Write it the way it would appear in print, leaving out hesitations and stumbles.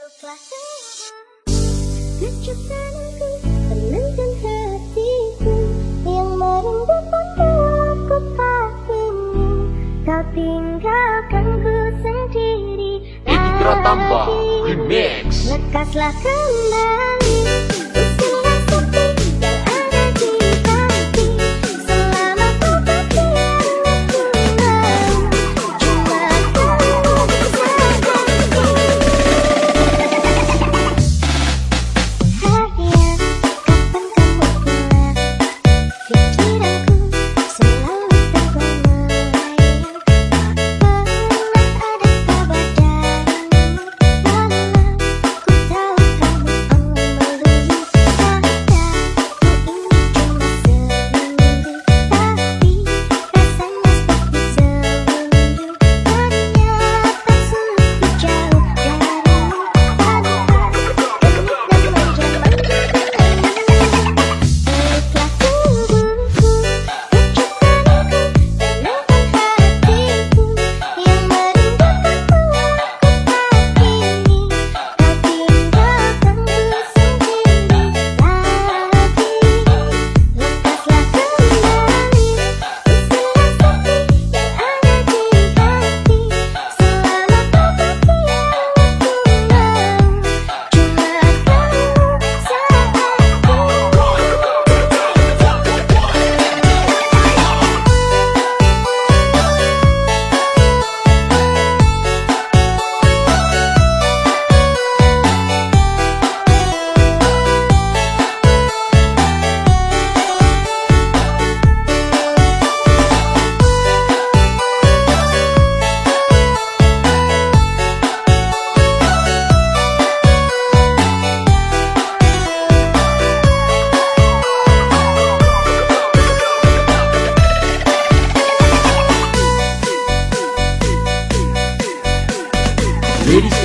Peluklah kejutanku, tenangkan hatiku yang merindukanmu aku tak ingin kau tinggalkanku sendiri Edi Pratamba Remix. Lekaslah kembali usaha sepi yang ada di hati selama kau berdiam aku cuma kamu bisa ganti. Sayang, kapan kamu pulang? Pikiranku selalu terbayang. Tak pernah ada kabar darimu. Walau ku tahu kamu memeluk kata, ku ini cuma seminggu, tapi rasanya seperti semenjak. Ternyata sungguh jauh darimu, tanpa genit dan manja-manja. Peluklah tubuhku, kejutanku, tenangkan hatiku yang merindukanmu aku tak ingin kau tinggalkanku sendiri lagi. Lekaslah kembali usaha sepi yang ada di hati selama kau berdiam aku cuma kamu Ladies